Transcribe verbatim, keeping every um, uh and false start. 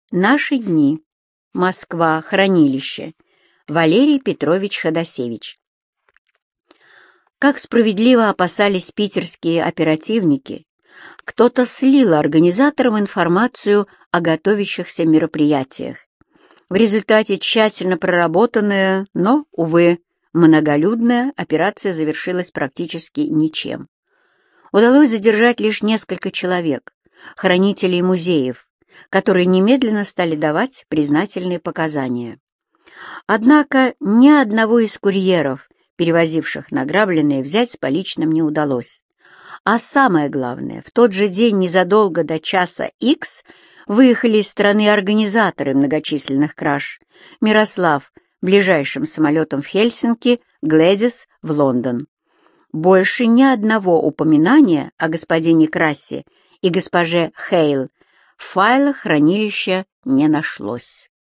Наши дни. Москва. Хранилище. Валерий Петрович Ходосевич. Как справедливо опасались питерские оперативники, кто-то слил организаторам информацию о готовящихся мероприятиях. В результате тщательно проработанная, но, увы, многолюдная операция завершилась практически ничем. Удалось задержать лишь несколько человек, хранителей музеев, которые немедленно стали давать признательные показания. Однако ни одного из курьеров, перевозивших награбленное, взять с поличным не удалось. А самое главное, в тот же день незадолго до часа Х выехали из страны организаторы многочисленных краж: Мирослав ближайшим самолетом в Хельсинки, Глэдис в Лондон. Больше ни одного упоминания о господине Крассе и госпоже Хейл в файлах хранилища не нашлось.